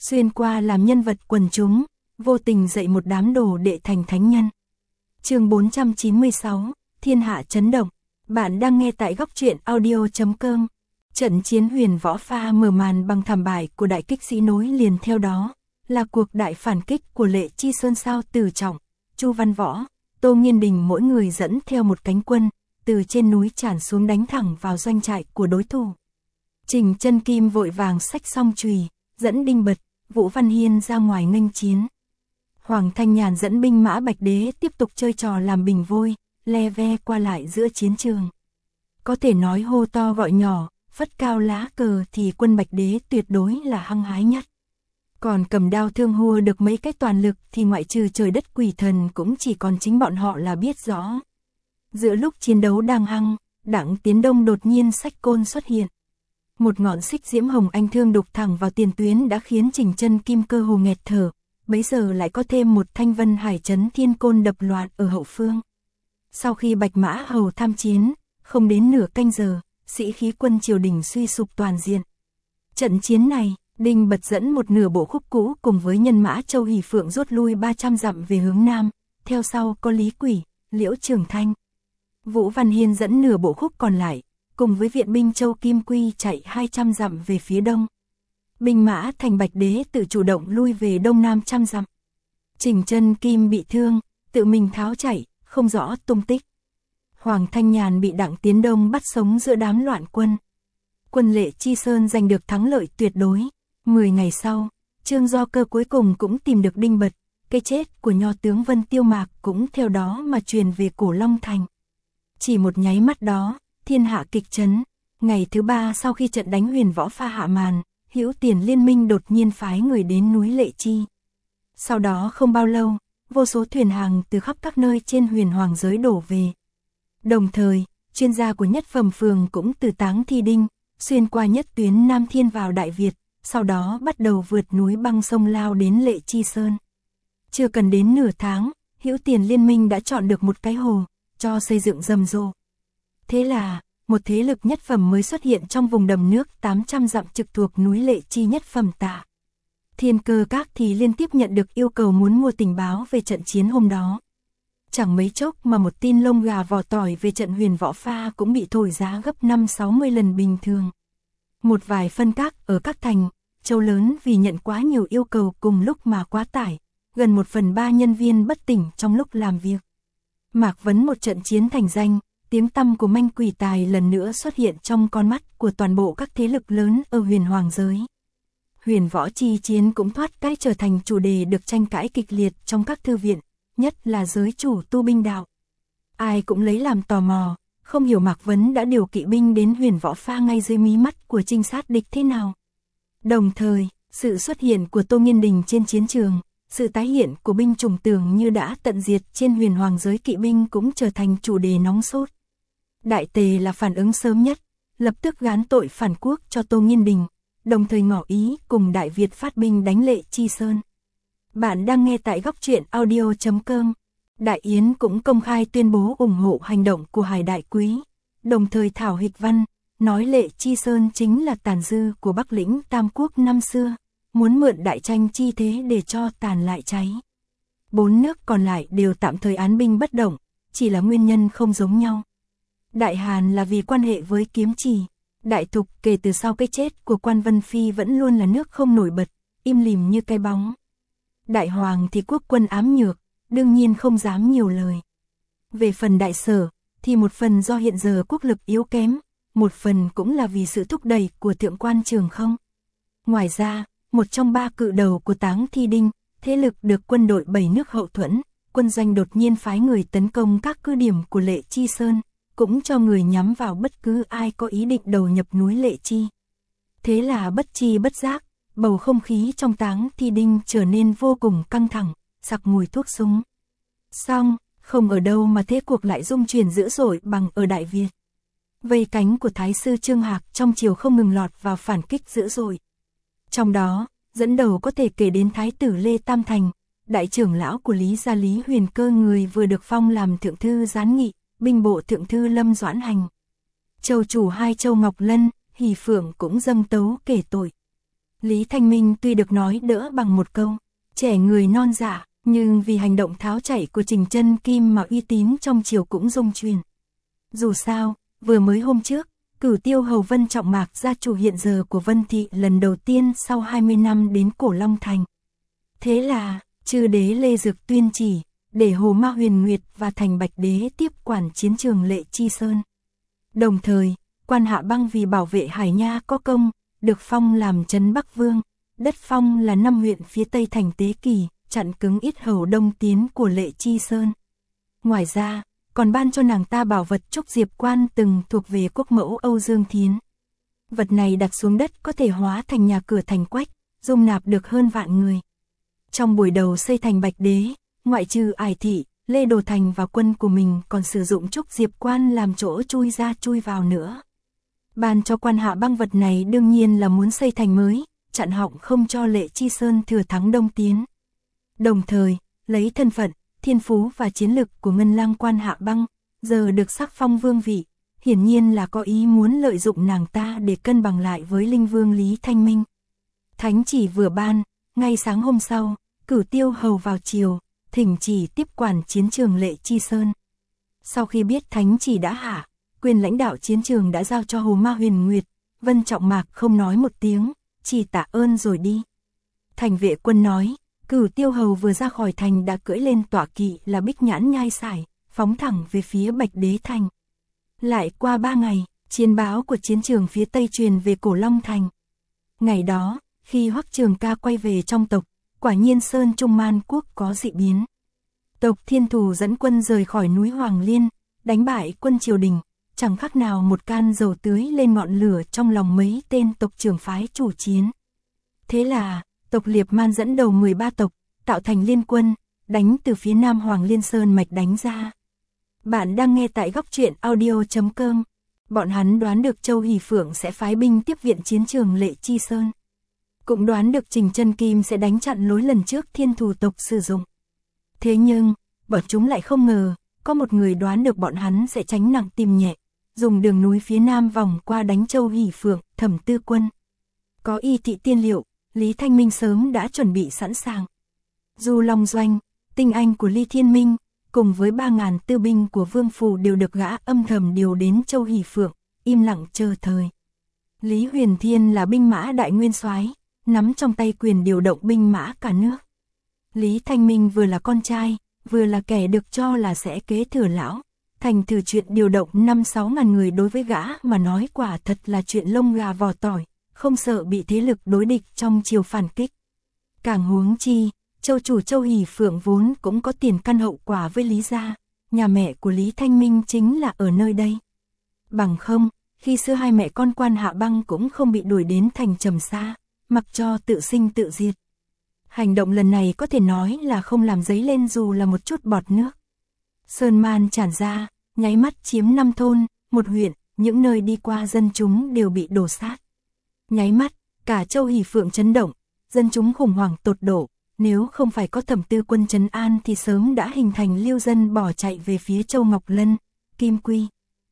xuyên qua làm nhân vật quần chúng, vô tình dạy một đám đồ đệ thành thánh nhân. Chương 496, Thiên hạ chấn động. Bạn đang nghe tại góc truyện audio.com. Trận chiến Huyền Võ Pha mở màn bằng thảm bại của đại kích sĩ, nối liền theo đó là cuộc đại phản kích của Lệ Chi Sơn Sao Tử Trọng, Chu Văn Võ, Tô Nghiên Đình, mỗi người dẫn theo một cánh quân, từ trên núi tràn xuống đánh thẳng vào doanh trại của đối thủ. Trình Chân Kim vội vàng xách song chùy, dẫn Đinh Bật, Vũ Văn Hiên ra ngoài nghênh chiến. Hoàng Thanh Nhàn dẫn binh mã Bạch Đế tiếp tục chơi trò làm bình vôi, le ve qua lại giữa chiến trường. Có thể nói hô to gọi nhỏ, phất cao lá cờ thì quân Bạch Đế tuyệt đối là hăng hái nhất. Còn cầm đao thương hùa được mấy cái toàn lực thì ngoại trừ trời đất quỷ thần cũng chỉ còn chính bọn họ là biết rõ. Giữa lúc chiến đấu đang hăng, Đặng Tiến Đông đột nhiên xách côn xuất hiện. Một ngọn xích diễm hồng anh thương đục thẳng vào tiền tuyến đã khiến Trình Chân Kim cơ hồ nghẹt thở, bấy giờ lại có thêm một thanh Vân Hải Chấn Thiên Côn đập loạn ở hậu phương. Sau khi Bạch Mã Hầu tham chiến, không đến nửa canh giờ, sĩ khí quân triều đình suy sụp toàn diện. Trận chiến này, Đinh Bật dẫn một nửa bộ khúc cũ cùng với nhân mã Châu Hỷ Phượng rút lui 300 dặm về hướng nam, theo sau có Lý Quỷ, Liễu Trường Thanh. Vũ Văn Hiên dẫn nửa bộ khúc còn lại, cùng với viện binh Châu Kim Quy chạy 200 dặm về phía đông. Binh mã thành Bạch Đế tự chủ động lui về đông nam trăm dặm. Trình Chân Kim bị thương, tự mình tháo chạy, không rõ tung tích. Hoàng Thanh Nhàn bị Đặng Tiến Đông bắt sống giữa đám loạn quân. Quân Lệ Chi Sơn giành được thắng lợi tuyệt đối. 10 ngày sau, Trương Do Cơ cuối cùng cũng tìm được Đinh Bật, cái chết của nho tướng Vân Tiêu Mạc cũng theo đó mà truyền về cổ Long Thành. Chỉ một nháy mắt đó, thiên hạ kịch chấn. Ngày thứ 3 sau khi trận đánh Huyền Võ Pha hạ màn, Hữu Tiền Liên Minh đột nhiên phái người đến núi Lệ Chi. Sau đó không bao lâu, vô số thuyền hàng từ khắp các nơi trên huyền hoàng giới đổ về. Đồng thời, chuyên gia của Nhất Phẩm Phường cũng từ Táng Thi Đinh, xuyên qua nhất tuyến Nam Thiên vào Đại Việt, sau đó bắt đầu vượt núi băng sông lao đến Lệ Chi Sơn. Chưa cần đến nửa tháng, Hữu Tiền Liên Minh đã chọn được một cái hồ, cho xây dựng rầm rộ. Thế là, một thế lực nhất phẩm mới xuất hiện trong vùng đầm nước 800 dặm trực thuộc núi Lệ Chi Nhất Phẩm Tạ. Thiên Cơ Các thì liên tiếp nhận được yêu cầu muốn mua tình báo về trận chiến hôm đó. Chẳng mấy chốc mà một tin lông gà vỏ tỏi về trận Huyền Võ Pha cũng bị thổi giá gấp 5-60 lần bình thường. Một vài phân các ở các thành, châu lớn vì nhận quá nhiều yêu cầu cùng lúc mà quá tải, gần 1/3 nhân viên bất tỉnh trong lúc làm việc. Mạc Vấn một trận chiến thành danh, tiếng tăm của manh quỷ tài lần nữa xuất hiện trong con mắt của toàn bộ các thế lực lớn ở huyền hoàng giới. Huyền võ chi chiến cũng thoát cái trở thành chủ đề được tranh cãi kịch liệt trong các thư viện, nhất là giới chủ tu binh đạo. Ai cũng lấy làm tò mò, không hiểu Mạc Vấn đã điều kỵ binh đến Huyền Võ Pha ngay dưới mí mắt của trinh sát địch thế nào. Đồng thời, sự xuất hiện của Tô Nghiên Đình trên chiến trường, sự tái hiện của binh chủng tưởng như đã tận diệt trên huyền hoàng giới kỵ binh cũng trở thành chủ đề nóng sốt. Đại Tề là phản ứng sớm nhất, lập tức gán tội phản quốc cho Tô Nghiên Đình, đồng thời ngỏ ý cùng Đại Việt phát binh đánh Lệ Chi Sơn. Bạn đang nghe tại góc truyện audio.com. Đại Yến cũng công khai tuyên bố ủng hộ hành động của Hải Đại Quý, đồng thời thảo hịch văn, nói Lệ Chi Sơn chính là tàn dư của Bắc lĩnh Tam Quốc năm xưa, muốn mượn đại tranh chi thế để cho tàn lại cháy. 4 nước còn lại đều tạm thời án binh bất động, chỉ là nguyên nhân không giống nhau. Đại Hàn là vì quan hệ với Kiếm Trì, Đại Thục kể từ sau cái chết của Quan Vân Phi vẫn luôn là nước không nổi bật, im lìm như cái bóng. Đại Hoàng thì quốc quân ám nhược, đương nhiên không dám nhiều lời. Về phần Đại Sở, thì một phần do hiện giờ quốc lực yếu kém, một phần cũng là vì sự thúc đẩy của thượng quan Trường Không. Ngoài ra, một trong 3 cự đầu của Táng Thi Đinh, thế lực được quân đội 7 nước hậu thuẫn, quân doanh đột nhiên phái người tấn công các cứ điểm của Lệ Chi Sơn, cũng cho người nhắm vào bất cứ ai có ý định đầu nhập núi Lệ Chi. Thế là bất chi bất giác, bầu không khí trong Táng Thi Đinh trở nên vô cùng căng thẳng, sặc mùi thuốc súng. Xong, không ở đâu mà thế cuộc lại rung chuyển dữ dội bằng ở Đại Việt. Vây cánh của Thái sư Trương Hạc trong triều không ngừng lọt vào phản kích dữ dội. Trong đó, dẫn đầu có thể kể đến Thái tử Lê Tam Thành, đại trưởng lão của Lý gia Lý Huyền Cơ, người vừa được phong làm thượng thư gián nghị, binh bộ thượng thư Lâm Doãn Hành. Châu chủ hai châu Ngọc Lân, Hỷ Phượng cũng dâng tấu kể tội. Lý Thanh Minh tuy được nói đỡ bằng một câu, trẻ người non dạ, nhưng vì hành động tháo chạy của Trình Chân Kim mà uy tín trong triều cũng rung truyền. Dù sao, vừa mới hôm trước, cử tiêu hầu Vân Trọng Mạc gia chủ hiện giờ của Vân Thị lần đầu tiên sau 20 năm đến Cổ Long Thành. Thế là, chư đế Lê Dực tuyên chỉ, để Hồ Ma Huyền Nguyệt và Thành Bạch Đế tiếp quản chiến trường Lệ Chi Sơn. Đồng thời, Quan Hạ Băng vì bảo vệ Hải Nha có công, được phong làm trấn Bắc Vương, đất phong là 5 huyện phía tây thành Tế Kỳ, chặn cứng ít hầu đông tiến của Lệ Chi Sơn. Ngoài ra, còn ban cho nàng ta bảo vật trúc diệp quan từng thuộc về quốc mẫu Âu Dương Thiến. Vật này đặt xuống đất có thể hóa thành nhà cửa thành quách, dung nạp được hơn vạn người. Trong buổi đầu xây thành Bạch Đế, ngoại trừ Ải Thị, Lê Đồ Thành và quân của mình còn sử dụng trúc diệp quan làm chỗ chui ra chui vào nữa. Ban cho Quan Hạ Băng vật này đương nhiên là muốn xây thành mới, chặn họng không cho Lệ Chi Sơn thừa thắng đông tiến. Đồng thời, lấy thân phận, thiên phú và chiến lực của Ngân Lang Quan Hạ Băng, giờ được sắc phong vương vị, hiển nhiên là có ý muốn lợi dụng nàng ta để cân bằng lại với Linh Vương Lý Thanh Minh. Thánh chỉ vừa ban, ngay sáng hôm sau, cử tiêu hầu vào triều, thỉnh chỉ tiếp quản chiến trường Lệ Chi Sơn. Sau khi biết thánh chỉ đã hạ, quyền lãnh đạo chiến trường đã giao cho Hồ Ma Huyền Nguyệt, Vân Trọng Mạc không nói một tiếng, chỉ tạ ơn rồi đi. Thành vệ quân nói, cử tiêu hầu vừa ra khỏi thành đã cưỡi lên tọa kỵ là Bích Nhãn Nhai Sải, phóng thẳng về phía Bạch Đế Thành. Lại qua 3 ngày, chiến báo của chiến trường phía tây truyền về Cổ Long Thành. Ngày đó, khi Hoắc Trường Ca quay về trong tộc, quả nhiên Sơn Trung Man Quốc có dị biến. Tộc Thiên Thù dẫn quân rời khỏi núi Hoàng Liên, đánh bại quân triều đình, chẳng khác nào một can dầu tưới lên ngọn lửa trong lòng mấy tên tộc trưởng phái chủ chiến. Thế là, tộc Liệp Man dẫn đầu 13 tộc, tạo thành liên quân, đánh từ phía nam Hoàng Liên Sơn mạch đánh ra. Bạn đang nghe tại góc truyện audio.com. Bọn hắn đoán được Châu Hỷ Phượng sẽ phái binh tiếp viện chiến trường Lệ Chi Sơn. Cũng đoán được Trình Chân Kim sẽ đánh chặn lối lần trước Thiên Thù tộc sử dụng. Thế nhưng, bọn chúng lại không ngờ, có một người đoán được bọn hắn sẽ tránh nặng tìm nhẹ, dùng đường núi phía nam vòng qua đánh Châu Hỷ Phượng, Thẩm Tư Quân. Có y thị tiên liệu, Lý Thanh Minh sớm đã chuẩn bị sẵn sàng. Du Long Doanh, tinh anh của Ly Thiên Minh, cùng với 3.000 tư binh của Vương Phủ đều được gã âm thầm điều đến Châu Hỷ Phượng, im lặng chờ thời. Lý Huyền Thiên là binh mã đại nguyên soái, nắm trong tay quyền điều động binh mã cả nước. Lý Thanh Minh vừa là con trai, vừa là kẻ được cho là sẽ kế thừa lão, thành thử chuyện điều động 5-6 ngàn người đối với gã mà nói quả thật là chuyện lông gà vỏ tỏi, không sợ bị thế lực đối địch trong triều phản kích. Càng huống chi, châu chủ Châu Hỷ Phượng vốn cũng có tiền căn hậu quả với Lý gia, nhà mẹ của Lý Thanh Minh chính là ở nơi đây. Bằng không, khi xưa hai mẹ con Quan Hạ Băng cũng không bị đuổi đến thành Trầm Sa, mặc cho tự sinh tự diệt. Hành động lần này có thể nói là không làm dấy lên dù là một chút bọt nước. Sơn man tràn ra, nháy mắt chiếm 5 thôn, 1 huyện, những nơi đi qua dân chúng đều bị đổ sát. Nháy mắt, cả Châu Hỷ Phượng chấn động, dân chúng khủng hoảng tột độ, nếu không phải có Thẩm Tư Quân trấn an thì sớm đã hình thành liêu dân bỏ chạy về phía Châu Ngọc Lân, Kim Quy.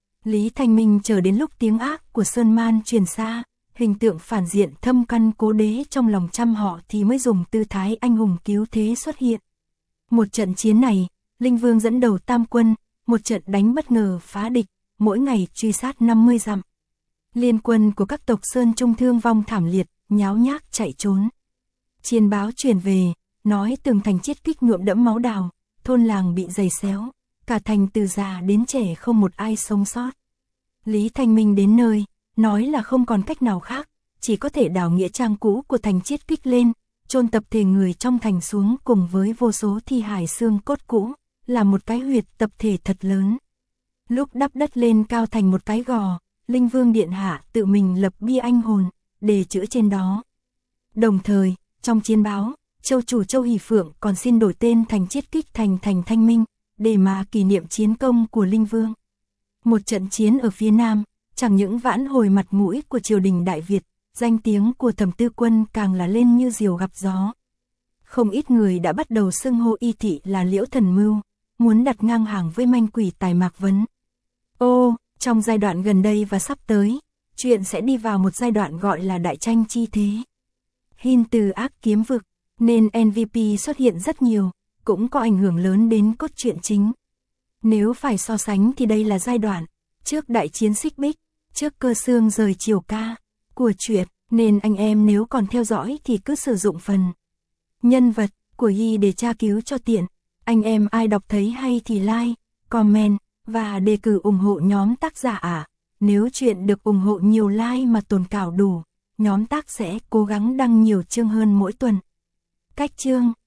Lý Thanh Minh chờ đến lúc tiếng ác của Sơn Man truyền xa, hình tượng phản diện thâm căn cố đế trong lòng trăm họ thì mới dùng tư thái anh hùng cứu thế xuất hiện. Một trận chiến này, Linh Vương dẫn đầu tam quân, một trận đánh bất ngờ phá địch, mỗi ngày truy sát 50 dặm. Liên quân của các tộc Sơn Trung thương vong thảm liệt, nháo nhác chạy trốn. Chiến báo truyền về, nói tường thành chiết kích nhuộm đẫm máu đào, thôn làng bị giày xéo, cả thành từ già đến trẻ không một ai sống sót. Lý Thanh Minh đến nơi, nói là không còn cách nào khác, chỉ có thể đào nghĩa trang cũ của thành chiết kích lên, chôn tập thể người trong thành xuống cùng với vô số thi hài xương cốt cũ, là một cái huyệt tập thể thật lớn. Lúc đắp đất lên cao thành một cái gò, Linh Vương Điện Hạ tự mình lập bia anh hồn, để chữa trên đó. Đồng thời, trong chiến báo, châu chủ Châu Hỷ Phượng còn xin đổi tên thành chiết kích thành thành Thanh Minh, để mà kỷ niệm chiến công của Linh Vương. Một trận chiến ở phía Nam, chẳng những vãn hồi mặt mũi của triều đình Đại Việt, danh tiếng của Thẩm Tư Quân càng là lên như diều gặp gió. Không ít người đã bắt đầu xưng hô y thị là Liễu Thần Mưu, muốn đặt ngang hàng với manh quỷ Tài Mạc Vấn. Ô, trong giai đoạn gần đây và sắp tới, chuyện sẽ đi vào một giai đoạn gọi là đại tranh chi thế. Hin từ ác kiếm vực, nên MVP xuất hiện rất nhiều, cũng có ảnh hưởng lớn đến cốt truyện chính. Nếu phải so sánh thì đây là giai đoạn trước đại chiến Xích Bích, trước Cơ Xương rời Triều Ca của truyện, nên anh em nếu còn theo dõi thì cứ sử dụng phần nhân vật của Yi để tra cứu cho tiện. Anh em ai đọc thấy hay thì like, comment và đề cử ủng hộ nhóm tác giả ạ. Nếu chuyện được ủng hộ nhiều like mà tồn cảo đủ, nhóm tác sẽ cố gắng đăng nhiều chương hơn mỗi tuần. Cách chương